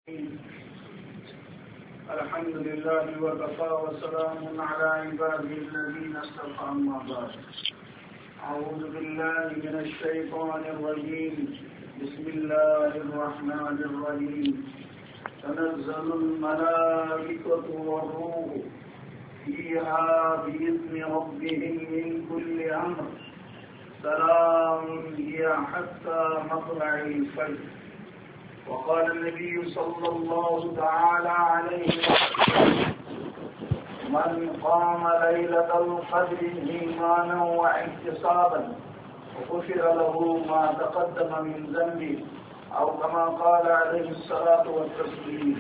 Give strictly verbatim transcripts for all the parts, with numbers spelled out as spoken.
الحمد لله وكفى وسلام على عباده الذين اصطفى أما بعد. أعوذ بالله من الشيطان الرجيم. بسم الله الرحمن الرحيم. تنزل الملائكة والروح فيها بإذن ربهم من كل أمر سلام هي حتى مطلع الفجر. وقال النبي صلى الله تعالى عليه وسلم: من قام ليلة القدر إيمانا واحتسابا غفر له ما تقدم من ذنبه أو كما قال عليه الصلاة والتسليم.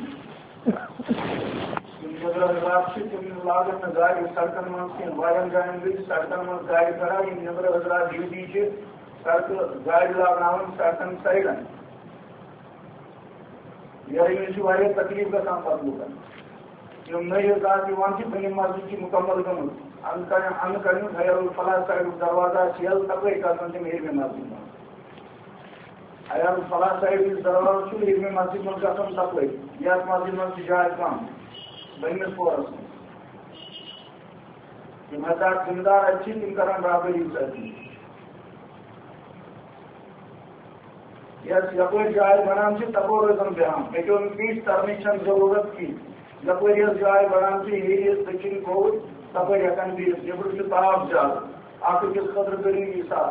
لاگت گاڑی سڑکن من وارن جائن گئی سڑکن من گاڑی کرا نبر حضرات ڈیوٹی سڑک گاڑی لاگن سڑکن سائڈن یہ تکلیف گا پتہ لوکن نئی ذات پنہ مسجد کی مکمل گمت ان کر خیر الفلاح صاحب دروازہ یل تپے کر ہرم مسجد من خیر الفلاح صاحب دروازہ ہرم مسجد من گھن تپے یس مسجد من جائے کم بہمس پورس من حضرات ذمہ دار اچھی تم کران برابری ساتھی یس یپر جائے بنان تپور روزن بیان ہوں کس ترنچ ضرورت کی یپر یس جائے بنان ہیریس دکن کھوٹ تپر ہکان بہت نبر تاپ زیادہ اخ أکس خطر کرو حساب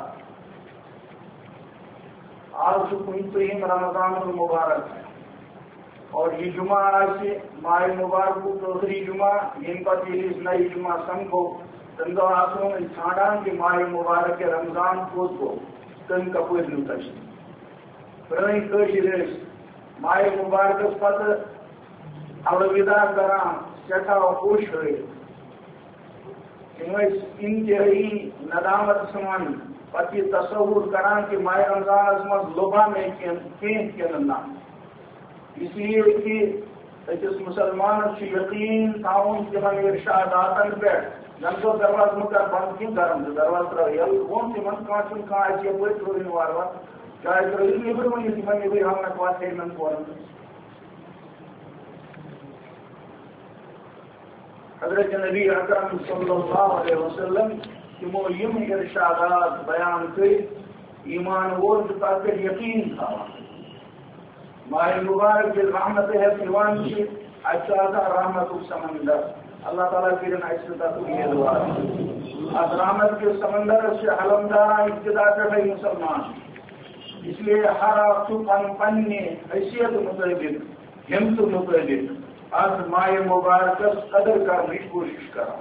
آج کن ترہم رمضان المبارک اور یہ جمعہ آج ماہ مبارک ٲخری جمعہ یم پتہ نئی جمعہ سمکھو تم دہ آسو ژھانڈان کہ ماہ مبارک رمضان کوت گو تم کپر نیو تشریف پرٲنۍ کٲشِر ٲسۍ ماہ مبارکس پتہٕ الوداع کران سٮ۪ٹھاہ خوش ہٲیِتھ تِم ٲسۍ انتہٲیی ندامت سان پتہٕ یہِ تصوُر کران کہ ماہ رمضانس منٛز لوبا مےٚ کینٛہہ کِنہٕ نہ اس لیے کہ أکِس مسلمانس چھُ یقین تھاوُن تِمن ارشاداتن پٮ۪ٹھ زن گوٚو دروازٕ مہٕ کر بنٛد کینٛہہ گرم تہٕ دروازٕ ترٛاو ییٚلہٕ ووٚن تِمن کانٛہہ چھُنہٕ کانٛہہ اَسہِ یپٲرۍ ترٛٲوِن وارٕ وارٕ چاہے ترٛٲوِو نٮ۪برٕ ؤنِتھ تِمن نٮ۪برۍ ہاونکھ وتھ ہیٚمن پورن حضرت نبی اکرم صلی اللہ علیہ وسلم تِمو یِم ارشادات بیان کٔرۍ ایمان وول تہٕ تتھ پٮ۪ٹھ یقین تھاوان ماہ مبارک ییٚلہِ رحمت ہٮ۪تھ یِوان چھِ اَتہِ چھُ آسان رحمتُک سمندر اللہ تعالیٰ کٔرِن اَسہِ تتھ امیدوار اتھ رحمت کِس سمندرس چھِ علمداران ابتدا پٮ۪ٹھٕے مسلمان اس لیے ہر اکھ پن پننہِ حیثیت مطابق ہمت مطابق اتھ ماہ مبارکس قدر کرنٕچ کوشش کران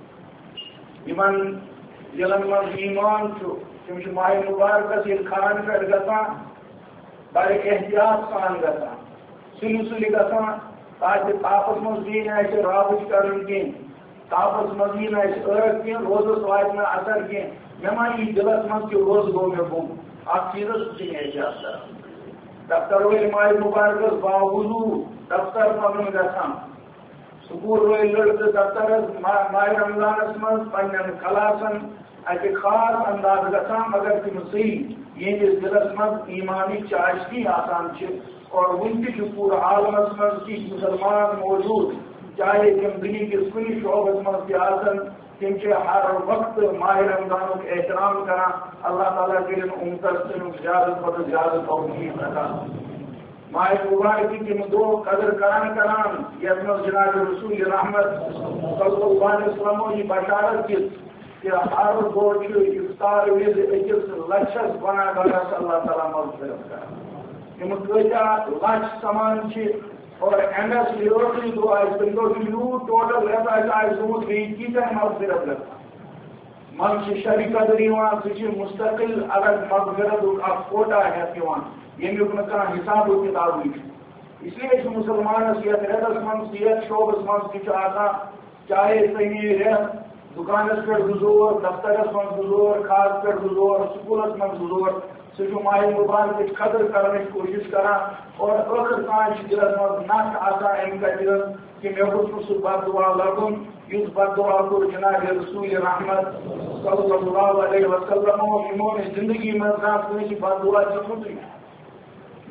یمن ضلعن منٛز ایمان چھُ تِم چھِ ماہ مبارکس ییٚلہِ کھہن پٮ۪ٹھ گژھان بڑے احتیاط سان گژھان سُلہِ سُلہِ گژھان تاکہِ تاپس منٛز یی نہٕ اَسہِ رابٕچ کرٕنۍ کینٛہہ تاپس منٛز یی نہٕ اَسہِ ٲٹھ کینٛہہ روزس واتہِ نہٕ اثر کینٛہہ مےٚ ما یی دِلس منٛز کہِ روز گوٚو مےٚ گوٚم اتھ چیٖزس چھِ احتیاط کران دفتر وٲلۍ ماہ مبارکس باوضوٗ دفتر پنُن گژھان سکوٗل وٲلۍ لڑکہٕ دفترس ماہ رمضانس منٛز پننٮ۪ن کلاسن اتہِ خاص انداز گژھان مگر تِم صحیح یہندس دلس منٛز ایمانی چاشنی آسان چھِ اور وُنہِ تہِ چھُ پوٗرٕ عالمس منٛز کینٛہہ مُسلمان موجوٗد چاہے تِم دُنہِکِس کُنہِ شعبس منٛز تہِ آسن تِم چھِ ہر وقتہٕ ماہ رمضانُک احترام کران اللہ تعالیٰ کٔرِن اُمتس تمیُک زیادٕ کھۄتہٕ زیادٕ توفیٖق عطا ماہ مبارکٕکۍ یِم دۄہ قدر کران کران یتھ منٛز جناب رسول رحمت صلی اللہ علیہ وسلمو یہِ بشارت دِژ کہ ہر دۄہ چھُ افطار وِزِ أکِس لچھس گۄناہگارس اللہ تعالیٰ مغفرت کران یِم کۭتیاہ لچھ سمان چھِ اور اینڈس یہِ ٲخری دۄہ آسہِ تَمہِ دۄہ چھُ یوٗت ٹوٹل رٮ۪تھ آسہِ آسہِ گوٚمُت بیٚیہِ کیٖتیاہ مغفرت گژھان منٛزٕ چھِ شبِ قدر یِوان سُہ چھِ مستقل الگ مغفرتُک اکھ کوٹا ہٮ۪تھ یِوان ییٚمیُک نہٕ کانٛہہ حِساب و کِتابٕے چھُ اس لیے چھُ مُسلمانس یتھ رٮ۪تس منٛز یتھ شعبس منٛز تہِ چھُ آسان چاہے تُہۍ نِیِو رٮ۪تھ دُکانس پٮ۪ٹھ گُزور دفترس منٛز گُزور کھاد پٮ۪ٹھ گُزور سکوٗلس منٛز گُزور سُہ چھُ ماہ مبارکٕچ قدر کرنٕچ کوٗشش کران اور ٲخر کانٛہہ چھِ دِلس منٛز نکھ آسان امہِ کتھِ کہ مےٚ گوٚژھ نہٕ سُہ بد دعا لگُن یُس بد دعا کوٚر جناب رسول رحمت صلی اللہ علیہ وسلمو یِمو نہٕ زندگی منٛز کانٛہہ کٲنٛسہِ بد دعا دِژمُتٕے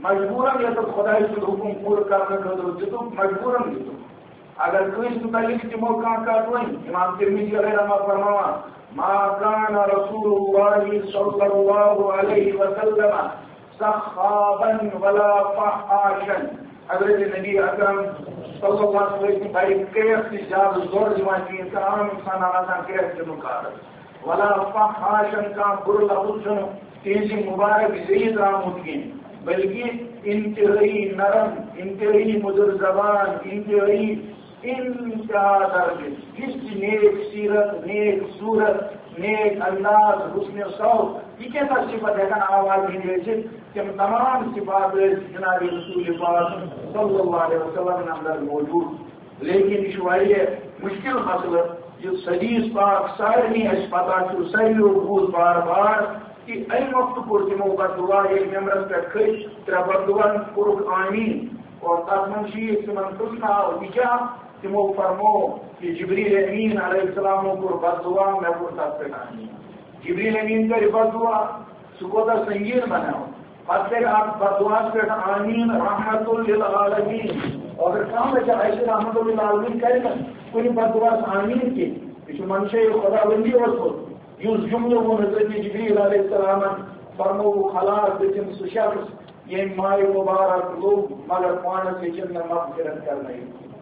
مجبوراً یہ خدا سن حکم پور کرنے خاطر دتک مجبوراً دتک اگر کس متعلق تمو کان کت ون امام ترمذی علیہ رحمہ فرماوان ما كان رسول الله صلى الله عليه وسلم سخابا ولا فحاشا حضرت نبی اکرم صلی اللہ علیہ وسلم بھائی کیف سے زیادہ زور دمان کی انسان انسان آسان کیف سے مقارب ولا فحاشا کا بر لفظ سنو تیزی مبارک زید رامود کی بلکہ انتہائی نرم انتہائی مدر زبان انتہائی انتہا درجے جس نیک سیرت نیک صورت نیک انداز حسن صوت یہ کیسا صفت ہے کہ آواز ہی سے کہ تمام صفات جناب رسول پاک صلی اللہ علیہ وسلم کے اندر موجود لیکن یہ واریہ مشکل مسئلہ جو حدیث پاک سارے اس پتہ چھو ساری لوگ بار بار کہ ای وقت پر تمو بدعا ایک ممبرس پہ کھچ ترا بدعا پورک آمین اور تک منشی تمن پوچھنا وجہ تمو فرمو کہ جبریل امین علیہ السلام کو بدعا میں پر تک پہ آمین جبریل امین کا بدعا سکوتا سنگین بناؤ پتہ آپ بدعا پہ آمین رحمت للعالمین اگر کام ہے ایسے رحمت للعالمین کرے گا کوئی بدعا آمین کی یہ منشے خدا بندی اور خود یوز جملہ وہ حضرت جبریل علیہ السلام فرمو خلاص بچن سو شخص یہ مائے مبارک لوگ مگر پانا سے جن میں مغفرت کرنے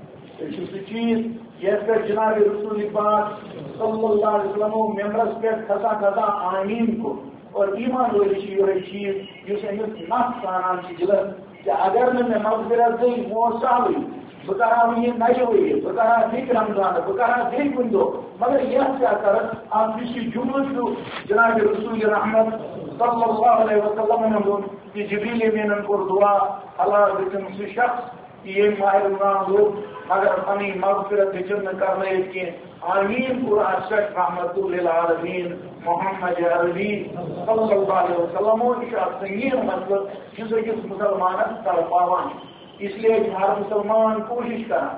یہ سو چیز یہ پر جناب رسول پاک صلی اللہ علیہ وسلم ممبرس پہ کھسا کھسا آمین کو اور ایمان والی چیز اور چیز جسے نفس آنان کی جلد کہ اگر میں مغفرت دی موسا ہوئی بکرا یہ نہیں ہوئی بکرا دیکھ رمضان بکرا دیکھ بندو مگر یہ کیا کر آپ کسی جملے کو جناب رسول رحمت صلی اللہ علیہ وسلم نے بول کہ جبریل امین کو دعا اللہ بچن سے شخص کہ یہ ماہر رمضان لوگ مگر اپنی مغفرت جن کرنے کے آمین پورا اشرف رحمت للعالمین محمد عربی صلی اللہ علیہ وسلم کا سنگین مطلب جسے کس مسلمان کر پاوان اس لیے ہر مسلمان کوشش کریں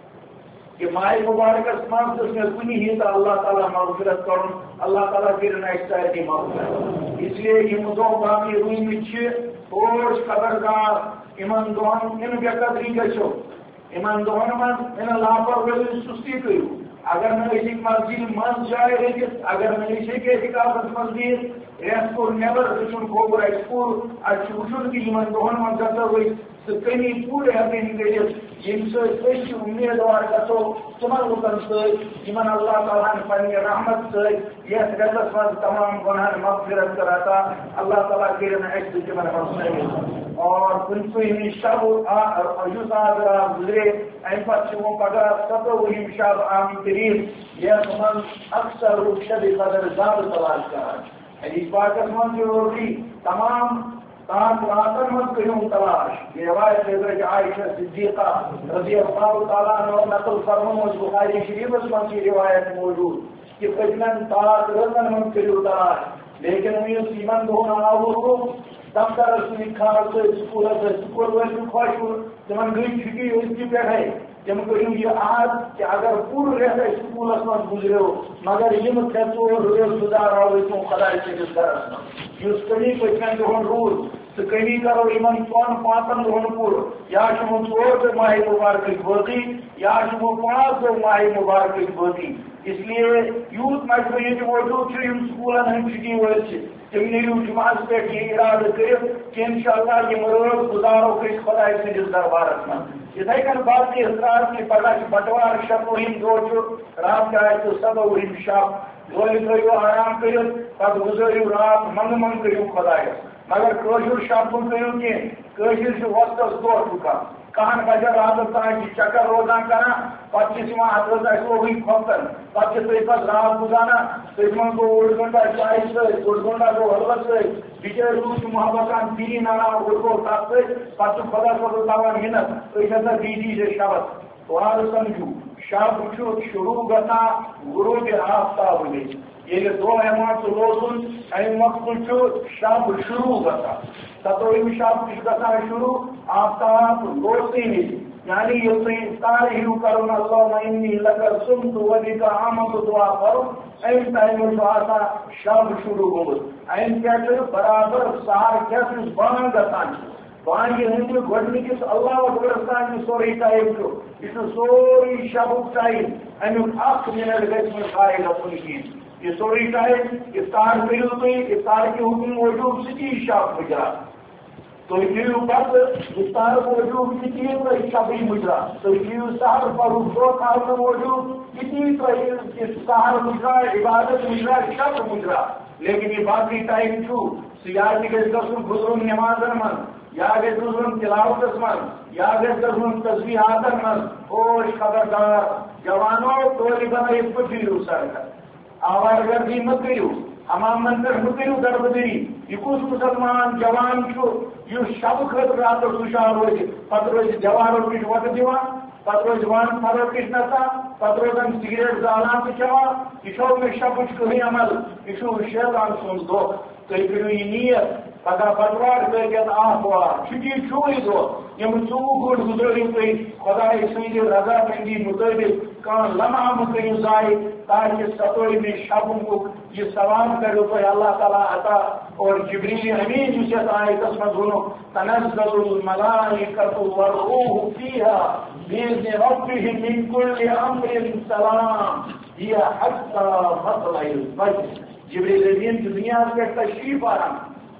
کہ ماہ مبارک مقصد میں کنی ہی تو اللہ تعالیٰ مغفرت کروں اللہ تعالیٰ پھر نیکسٹ کی مغفرت اس لیے یہ دو باقی روئی میں اور خبردار ایمان دون ان بے قدری گھو ایمان دون من ان لاپرواہی سستی کرو اگر میں اسی مسجد من جائے رہت اگر میں اسی کے اعتکاف مسجد ریس کو نیبر وچن گوبر ایکسپور اچھ وچن کی ایمان دون من گزر ہوئی سکنی پورے ہمیں گئیت یم سے امیدوار گھو تمن لکن ستن اللہ تعالیٰ پنہ رحمت ست یس گھرس من تمام گناہ مغفرت کراتا اللہ تعالیٰ کرن اس تمن حسن اور پنچوہمی شب اس آج رات گزرے ام پتہ وہ پگہ ستوہم شب عام ترین یہ من اکثر شب قدر زیادہ تلاش کران حدیث پاکس من جو تمام تاک راتن مت کروں تلاش یہ روایت حضرت عائشہ صدیقہ رضی اللہ تعالیٰ عنہ نقل فرمائے بخاری شریف میں کی روایت موجود کہ پچھلن تاک راتن مت کروں تلاش لیکن یہ سیمن دھونا آورو تم کا رسول کھانا سے سکول سے سکول والے خوش ہو تمن گئی چھٹی اس کی پہ ہے جب کروں یہ آج کہ اگر پور رہتا سکول میں گزرے ہو مگر یہ کھیتو روز گزار ہو تو خدا سے جس طرح اس کمی پچھلے دہن روز تو کمی کرو ایمن پان پانچن دہن پور یا شمو ژور دہ ماہ مبارک بوتی یا شمو پانچ دہ ماہ مبارک بوتی اس لیے یوت مجموعی موجود سکولن ہند چھٹی ول تم نیو جمعس پہ یہ ارادہ کر کہ انشاءاللہ یہ روز گزارو کہ خدا سندس دربارس من اتھے کن باقی حضرات کی پگہ بٹوار شتوہم دو رات جائے تو سدوہم شب دولہ تھو آرام کر پتہ گزارو رات منگ منگ کرو خدا مگر قشر شب کرو کی وقت دہ چکان کہن بجے رات تان چکر روزان کران پتہ حضرت اصوی کھوتن پتہ تھی پتہ رات گزارا تم گو اوڑ گنٹہ چائے ست اوڑ گنٹہ گو حلوت ست بچر روز محبت دینی نانا اوڑ گو تب ست پتہ خدا صد تعالیٰ منت تھی ہسا دیدی سے شبت وار سمجھو شب شروع گا غروب آفتاب گئی یہ دو ایمان تو روزن ام وقت شب شروع گا ستوہم شب گا شروع آفتاب روزی نہیں یعنی یہ تو افطار ہی کرو اللہ انی لکر سمت ولی کا آمد دعا کرو این ٹائم آتا شب شروع ہو این کیا برابر سار کیس بان گسان بانگہِ ہٕنٛدِ گۄڈنِکِس اللہ اکبرس تام یہِ سورُے ٹایم چھُ یہِ چھُ سورُے شبُک ٹایم امیُک اکھ مِنٹ گژھِ نہٕ ضایع گژھُن کِہیٖنۍ یہ سوری ٹائم افطار کریو تھی افطار کے حکم موجود سی شب مجرا تو کریو پتہ افطار موجود کتی تھی شبی مجرا تو کریو سحر پڑھو دو کام موجود کتی تھی سحر مجرا عبادت مجرا شب مجرا لیکن یہ باقی ٹائم چھو سیاح گھس گھن گزرن نمازن من یا گھس گزرن تلاوتس من یا گھس گزرن تسبیحاتن من اور خبردار جوانوں تولی بنائیت پٹھیو سرکر آوار گردی مت کرو حمام منتر مت کرو دربدری یہ کس مسلمان جوان چھو یہ شب خط رات خوشحال روز پتہ روز جوانوں کچھ وقت دیوان پتہ روز وان پھرو کچھ نسان پتہ روزان سگریٹ زالان تو چوان یہ چھو میں شب کہیں عمل یہ چھو شیطان سن دو تھی کرو یہ نیت پگہ بٹوار کر آتوار چھٹی چھوئی دو یم ژوٚوُہ گھنٹہٕ گزٲرِو تُہۍ خۄداے سٕنٛدِ رضامندی مطٲبق کانٛہہ لمحہ مہٕ کٔرِو ضایع تاکہ ستووِمہِ شبُک یہ ثواب کرو تۄہہِ اللہ تعالیٰ عطا اور جبریل امین یُس یتھ آیتس منٛز ووٚنُکھ تنزل الملائکۃ والروح فیہا بِإِذْنِ ربِّهِم مِّن کُلِّ امر سلام ہِیَ حتیٰ مطلع الفجر جبریل امین کی دنیا پٮ۪ٹھ تشریف آران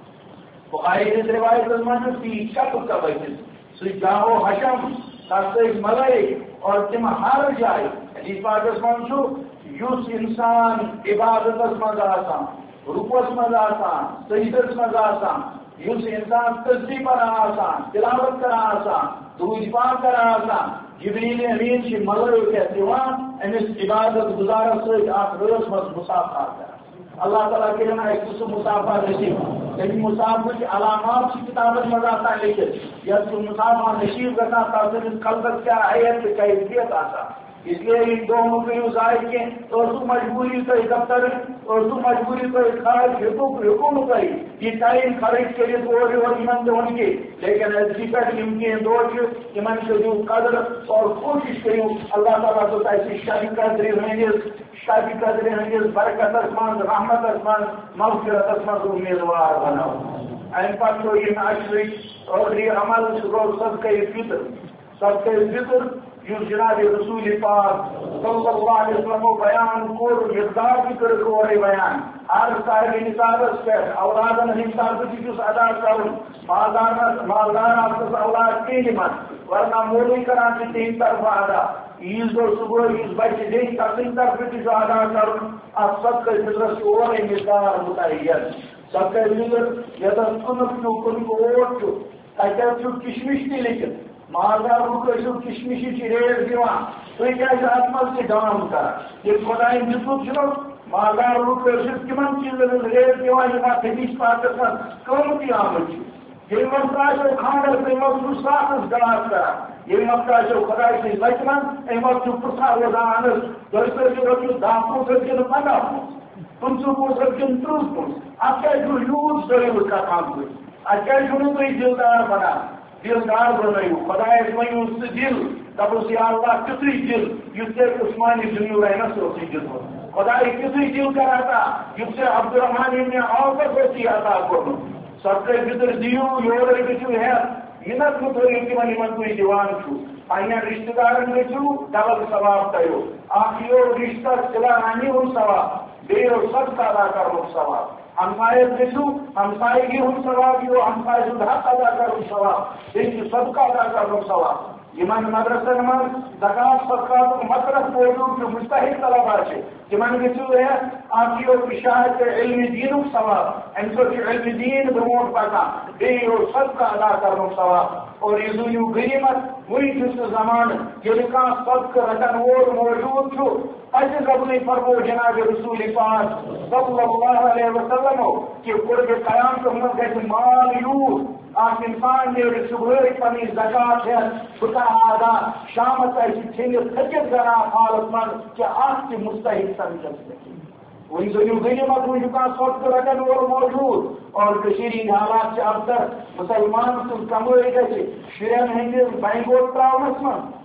بخاری کی روایت منٛز تی شب کا بچس سُہ جاو حشم تس سۭتۍ ملائک اور تم ہر جائے حدیث پاکس منٛز چھُ یُس انسان عبادتس منٛز آسان رکوعس منٛز آسان سجدس منٛز آسان یُس انسان تسبیح پران آسان تلاوت کران آسان درود پاک کران آسان جبریل امین چھِ ملائکہ دِوان أمِس عبادت گزارس سۭتۍ اکھ رٲژ منٛز مُسافات کران اللہ تعالیٰ کرن اَسہِ سُہ مُسافہ نصیب تَمہِ مُسافہٕچ علامات چھِ کِتابن منٛز آسان لیکھِتھ یتھ سُہ مُسافہ نصیب گژھان تتھ سٕنٛدِس قلبس کیٛاہ حیت تہٕ کیفیت آسان اس لیے ان دو مہٕ کٔرِو ضایع کینٛہہ اور سُہ مجبوٗری تۄہہِ دفترٕچ اور سُہ مجبوٗری تۄہہِ خرچ ہیٚکوُ ہیٚکوُ نہٕ تۄہہِ یہِ ٹایم خرٕچ کٔرِتھ اورٕ یورٕ یِمن دۄہن کینٛہہ لیکن أزکہِ پٮ۪ٹھ یِم کینٛہہ دۄہ چھِ یِمن کٔرِو قدر اور کوٗشِش کٔرِو اللہ تعالیٰ دوٚپ اَسہِ شبِ قدرِ ہٕنٛدِس شبِ قدرِ ہٕنٛدِس برکتس منٛز رحمتس منٛز مغفرتس منٛز اُمیٖدوار بناوُن امہِ پتہٕ گوٚو یِم اشرٕکۍ ٲخری عمل سُہ گوٚو صدقہ فطر صدقہ فطر یُس جناب رسول پاک صلی اللہ علیہ وسلم بیان کوٚر مقدار تہِ کٔرٕکھ اورے بیان ہر صاحب نصابس پٮ۪ٹھ اولادن ہٕنٛدِ طرفہٕ تہِ چھُس ادا کرُن مالدارس مالدار آسنس اولاد کینٛہہ نِمن ورنہ مولوی کران چھِ تِہنٛدِ طرفہٕ ادا عیز دۄہ صبحٲے یُس بچہِ بیٚیہِ تسٕنٛدِ طرفہٕ تہِ چھُ ادا کرُن اتھ صدقہ فطرس چھُ اورے مقدار متعین صدقہ فطر یتس کٕنُک چھُ کٕنُک اوٹ چھُ تتٮ۪تھ چھُ کشمش تہِ لیکھِتھ مالدار لوگ ٲسِو کشمشٕچ ریٹ دِوان تُہۍ کیٛازِ اتھ منٛز تہِ دام کران ییٚلہِ خۄدایَن دیُتمُت چھُنہٕ مالدار لوگ ٲسِو تِمن چیٖزن ہٕنٛز ریٹ دِوان یِم اتھ حدیث پاکس منٛز قۭمتی آمٕتۍ چھِ ییٚمہِ وقتہٕ آسیو خانٛدر تَمہِ وقتہٕ چھُ ساسس گلاس کران ییٚمہِ وقتہٕ آسیو خۄداے سٕنٛدۍ بچہِ منٛز اَمہِ وقتہٕ چھُ پرٛژھان روزان اہن حظ تُہۍ کٔرۍزیو رۄپیس دہ پونٛسہٕ کِنہٕ پنٛداہ پونٛسہٕ پٕنٛژٕہ پونٛسہٕ کِنہٕ تٕرٛہ پونٛسہٕ اتھ کیٛازِ چھُو یوٗت ضروٗرت کھسان تُہۍ اتھ کیٛازِ چھُو نہٕ تُہۍ دِلدار بنان دلدار بنٲیِو خۄدایس ؤنِو سُہ دِل دپُس یا اللہ تیُتھُے دِل یُتھ ژےٚ عثمانِ ذُنوٗرینس اوسُے دیُتمُت خۄداے تیُتھُے دِل کر عطا یُتھ ژےٚ عبدالرحمان ابن عوفس اوسُے عطا کوٚرمُت صدقہ فطر دِیِو یورے گٔژھِو ہٮ۪تھ مِنت مہٕ تھٲیِو تِمن یِمن تُہۍ دِوان چھُو پنٕنٮ۪ن رشتہٕ دارن گٔژھِو ڈبل ثواب تۄہہِ اکھ یِیو رشتس صِلہ ہُنٛد ثواب بیٚیہِ یِیو صدقہ ادا کرنُک ثواب ہمسایس گژھِو ہمسایگی ہُنٛد ثواب یِیو ہمسایہِ سُنٛد حق ادا کرنُک ثواب بیٚیہِ چھُ صدقہ ادا کرنُک ثواب یِمن مدرسن منٛز زکات صدقاتُک مصرف موجوٗد چھُ مستحق طلبا چھِ تِمن گٔژھِو ہٮ۪تھ اکھ یِیو اِشاعت علمِ دیٖنُک ثواب امہِ سۭتۍ چھُ علمِ دیٖن برٛونٛٹھ پکان بیٚیہِ یِیو صدقہ ادا کرنُک ثواب اور یہِ زٲنِو غنیٖمت وُنہِ چھُ سُہ زمانہٕ ییٚلہِ کانٛہہ صدقہٕ رٹن وول موجوٗد چھُ پتہٕ ربنٕے فرمو جناب رسول پاک صلی اللہ علیہ وسلم کہ قرب قیامتس منٛز گژھِ مال یوٗت اکھ انسان نیرِ صبحٲے پنٕنۍ زکات ہٮ۪تھ بہٕ کرٕ ادا شامس آسہِ ژھیٚنِتھ تھٔکِتھ گران حالس منٛز کہ اکھ تہِ مستحق سمجھس نہٕ وۄنۍ زٲنِو غنیٖمت وۄنۍ چھُ کانٛہہ صدقہٕ رٹن وول موجوٗد اور کٔشیٖرِ ہٕنٛدۍ حالات چھِ ابتر مُسلمان سٕنٛز کمٲے گژھِ شُرٮ۪ن ہٕنٛدِس بینٛگوٹ تراونس منٛز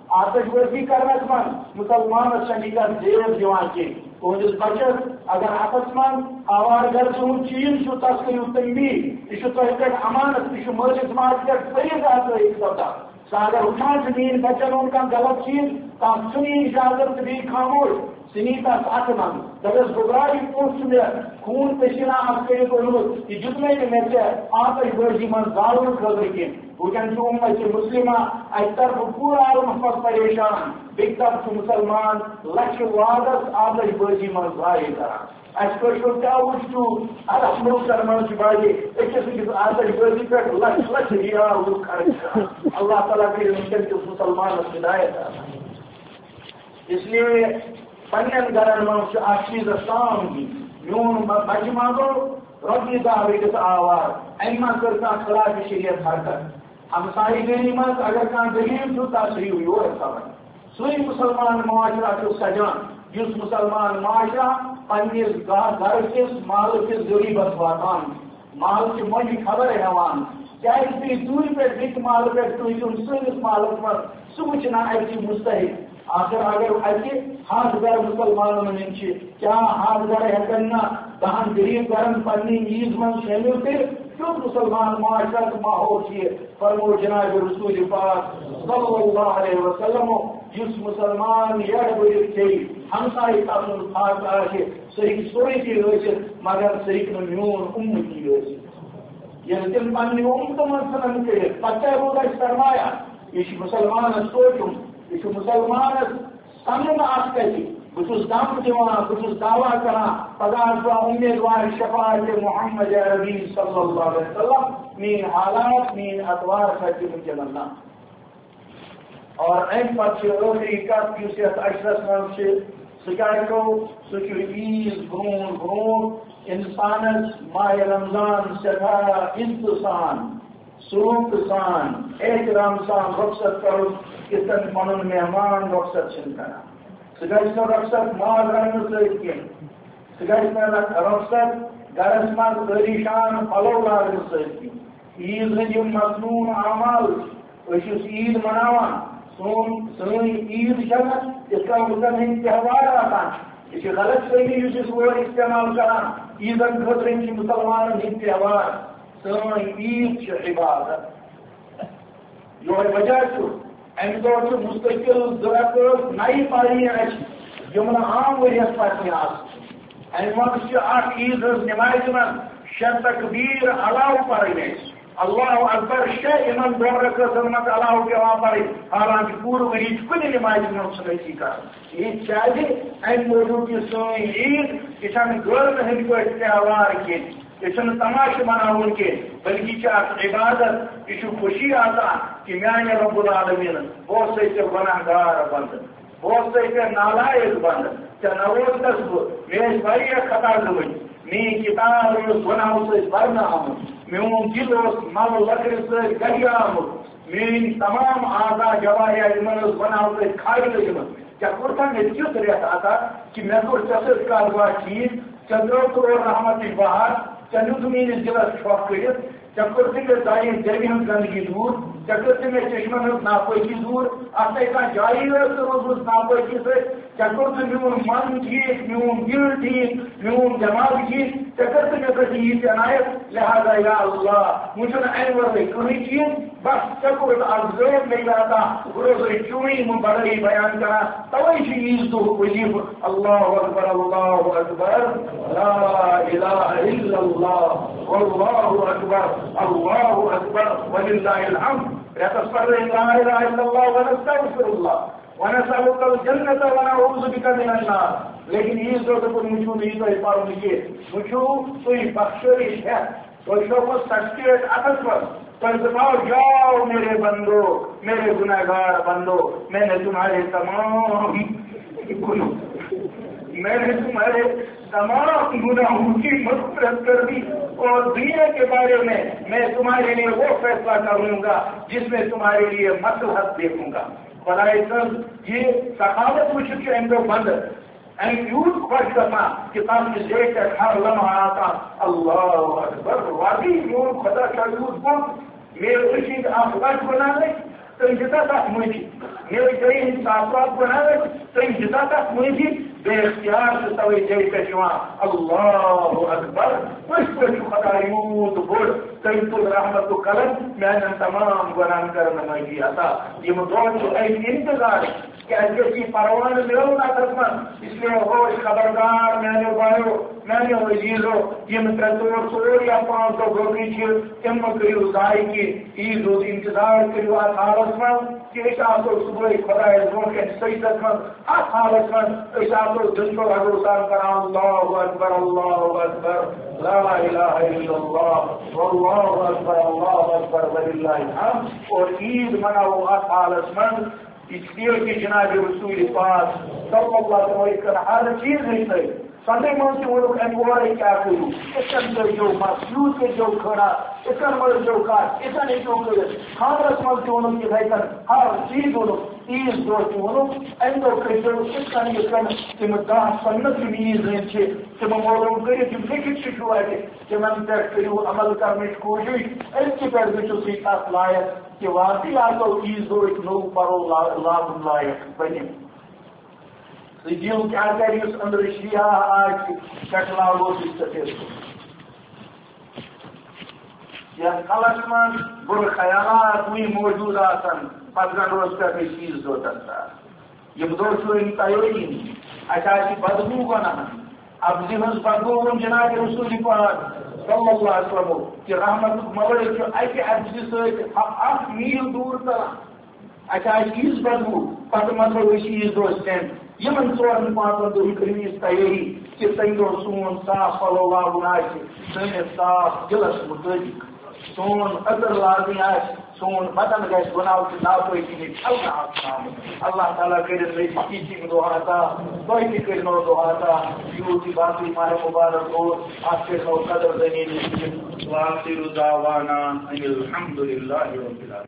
آتش ورزی کرنس من مسلمان شنیکت زیب دیوان کی تہندس بچس اگر اتس من آوار گر سون چیز تس کرو تنبیہ یہ تہ پہ امانت یہ مالس ماج پہ فریض آئی سپدان سہ اگر اٹھان دین بچن اون کھانا غلط چیز تک سنی اجازت تو بیس خاموش سنی تس ات من دپس بگرائی پوچھ مے خون پسینہ ات کرت اونمت یہ جتنے مے ٹھیک آتش بازی من زالن خاطر کن وکن امت مسلمہ اک طرف پورا عالم پہ پریشان بیک طرف مسلمان لچھ وادس آتش بازی من ضائع کران اس پہ کیا وچھو ادب ملکن من باقی اکس اکس آتش بازی پہ لچھ لچھ ریال خرچ اللہ تعالیٰ کر ونکس مسلمان ہدایت اس لیے پنن گرن من اخ چیز سام دی میون بچہ ما گو رۄپیہِ دہ رٔٹِتھ آواز امہِ منٛز کٔر کانٛہہ خلاف شریعت حرکت ہمسائی گری منٛز اگر کانٛہہ دلیٖل چھُ تس یِیِو یور سبق سُے مُسلمان معاشرہ چھُ سجان یُس مُسلمان معاشرہ پننِس گرٕ کِس مالہٕ کِس غریٖبس واتان مالچہِ مۄنٛجہِ خبر ہٮ۪وان کیازِ تُہۍ دوٗرِ پٮ۪ٹھ بیٚکہِ مالہٕ پٮ۪ٹھ تُہۍ یُن سٲنِس مالس منٛز سُہ وٕچھنا اَتہِ چھِ مُستحق آخر اگر اتہ ہاتھ گر مسلمانن ہند کیا ہاتھ گر ہیکن نا دہن غریب گرن پنہ عید من شامل کر کیوں مسلمان معاشرہ ماحول فرمو جناب رسول پاک صلی اللہ علیہ وسلم جس مسلمان یڑ بڑھ کھی ہمسائے تم خاص آئے سہ سوری کی ثت مگر سہ میون امتی ثت یل تم پنہ امت من ثن کر پتہ روز اس سرمایہ یہ مسلمان سوچن یہ مسلمانس سمجھ ات کتہ بہت دم دان بہت دعوی کران پگہ امیدوار شفاعت محمد عربی صلی اللہ علیہ وسلم مین حالات مین اتوار کھتہ ونکن اور ام پتہ ٲخری کت یس یتھ اشرس من سہ کیا گو سہ عید برون برون انسانس ماہ رمضان سٹھا عزت سان سلوک سان احترام سان رخصت کرو کتن پن مہمان رخصت کران سہ گھر رخصت ماز رنگ ست کی سہ گھر رخصت گرس من عالیشان پلو لاگن ست عید ہند مصنون اعمال عید مناوان سون سن عید چھ اس کا لکن ہند تہوار آسان یہ غلط فہمی اس ور استعمال کران عیدن خاطر مسلمان ہند تہوار سن عید عبادت یہ وجہ امہ دہ مستقل ضرورت نئی پڑھنی یم عام ورس پڑھنے امہ مز عید ہز نماز من شے تکبیر علاوہ پڑھنے اللہ اکبر شے ان دون رکعتن مز علاوہ پیوان پڑھن حالانکہ پور ورچ کن نماز من سنتی کر یہ کیازِ امہ موجود یہ سن عید یہ غٲرن ہند پٲٹھۍ تہوار کینٛہہ یہ تماشہ مناون کی بلکہ یہ عبادت یہ خوشی آسان کہ میانہ رب العالمین بہت سے گناہ گار بند بہت سے نالائق بند ژے نووزتس بہ مے واریاہ خطا گمت میری کتاب گناہ ست برنہ آمت میون دل مل لکڑ ست گریا آمت میری تمام اعضاء جوارح ان گناہ ست کھائی لگمت ژے کورتھا مے تیُتھ رٮ۪تھ عطا کہ مے کوٚر ژےٚ سۭتۍ کاربار ٹھیٖک ژےٚ ترٛووُتھ رحمتٕچ بہار ژےٚ نیُتھ میٲنِس دِلس چھۄکھ کٔرِتھ ژےٚ کوٚرتھٕ مےٚ دانہِ جیٚمہِ ہٕنٛز گنٛدگی دوٗر ژےٚ کٔرتھٕ مےٚ چشمن ہٕنٛز ناپٲکی دوٗر اتھ نے کانٛہہ جایی ٲس نہٕ روٗزمٕژ ناپٲکی سۭتۍ ژےٚ کوٚرتھٕ میون من ٹھیٖک میون دل ٹھیٖک میون دٮ۪ماغ ٹھیٖک ژےٚ کٔرتھٕ مےٚ خٲطرٕ ییٖژ عنایت لہذا یا اللہ وۄنۍ چھُنہٕ امہِ ورٲے کٕہٕنۍ چیٖز بس ژےٚ کوٚرُتھ اکھ ذٲت مےٚ عطا بہٕ روزے چونی بڑٲیی بیان کران توے چھُ عیٖذ دۄہُک وظیفہٕ اللہ اکبر اللہ اکبر لا الہ الا اللہ واللہ اکبر اللہ اکبر وللہ الحمد رتس پر لا الہ الا اللہ ونستغفر اللہ ونسألك الجنة ونعوذ بك من النار لیکن عیز دۄہ دوٚپُن وٕچھِو نہٕ یہِ تۄہہِ پرُن کینٛہہ وٕچھِو تُہۍ بخشٲیش ہٮ۪تھ تۄہہِ چھوکھ سرٹیفکیٹ اتھس منٛز تۄہہِ دپاو جاؤ میرے بندو میرے گنہگار بندو میں نے تمہارے تمام گناہ میں نے تمہارے تمام گناہوں کی مغفرت کر دی اور دنیا کے بارے میں میں تمہارے لیے وہ فیصلہ کروں گا جس میں تمہارے لیے مصلحت دیکھوں گا خدائے سب یہ سخاوت وچھت امہ دۄہ بند ام یوت خوش گژھان کہ تم دیکھ ہر لمحہ آسان اللہ اکبر واقعی میون خدا چھا یوت بوٚڑ مےٚ ٲسۍ اکھ لچھ بنانے تم دتا تک مجھے میرے جی ہند افراد بنانے تم دتا تک مجھے بے اختیار سے توے جی پہ اللہ اکبر کچھ پہ خدا یوت بڑ تم تو رحمت و قلم میان تمام گناہ کرنے مجھے عطا یہ دور انتظار کہ پروان ملو نا تسمن اس لیے ہوش خبردار میانو بھائیو میانو عزیزو یم ترے ژور ژور یا پانچ دہ برونٛہہ تم کٔرِو ضایع کی عیز ہُنٛد انتظار کٔرِو اتھ حالس منٛز کہ أسۍ آسو صبحٲے خۄدایس برونٛہہ کَنہِ سجدس منٛز اتھ حالس منٛز أسۍ آسو دل چھو حضور سان کران اللہ اکبر اللہ اکبر لا الہ الا اللہ واللہ اکبر اللہ اکبر وللہ الحمد اور عید مناو اتھ حالس منٛز اس لیے کہ جناب رسول پاک صلی اللہ علیہ وسلم ہر چیز ہے سندے من سے وہ لوگ انوارے کیا کروں اسن کر جو مسلوط کے جو کھڑا اسن مر جو کا اسن جو کرے خاص مل جو ان کی ہے ہر چیز وہ عیز دو جو وہ اندو کے جو اسن یہ کن تم دا سنت عیز ہے تم مولوں کرے تم فکر شو ہے کہ من پر کرو عمل کرنے کی کوشش اس کی پر جو سیکھا لائق کہ واقعی آپ کو عیز دو ایک نو پرو لاب لائق بنے دل کیا کر اس اندر شیعہ آج ٹیکنالو یا خلق من بر خیالات وی موجود آسن پتہ روز کا چیز دو تنتا یہ دو سو ان تیوری اچھا بدبو بنا اب ذہن بدبو جناب رسول پاک صلی اللہ علیہ وسلم کہ رحمت مگر جو اکہ ابزی سۭتۍ اکھ میل دور کران اچھا چیز بدبو پتہ مطلب چیز دوست یمن ژورن پانژن دہن کٔرِو تیٲری کہ تمہِ دۄہ سون صاف پلو لاگُن آسہِ سٲنِس صاف دلس مطٲبق سون عطر لاگٕنۍ آسہِ سون بدن گژھِ بناوٹہِ ناپٲکی نِش چھلنہٕ آسان اللہ تعالیٰ کٔرِنۍ مےٚ ٹیٖچِنٛگ دۄہ عطا تۄہہِ تہِ کٔرۍنو دۄہ عطا یوٗت یہِ باقٕے ماہِ مُبارک اوس اتھ کٔرۍنو قدر دٔنی نِش وآخِرُ دعوانا ان الحمدُ للہ رب العالمین.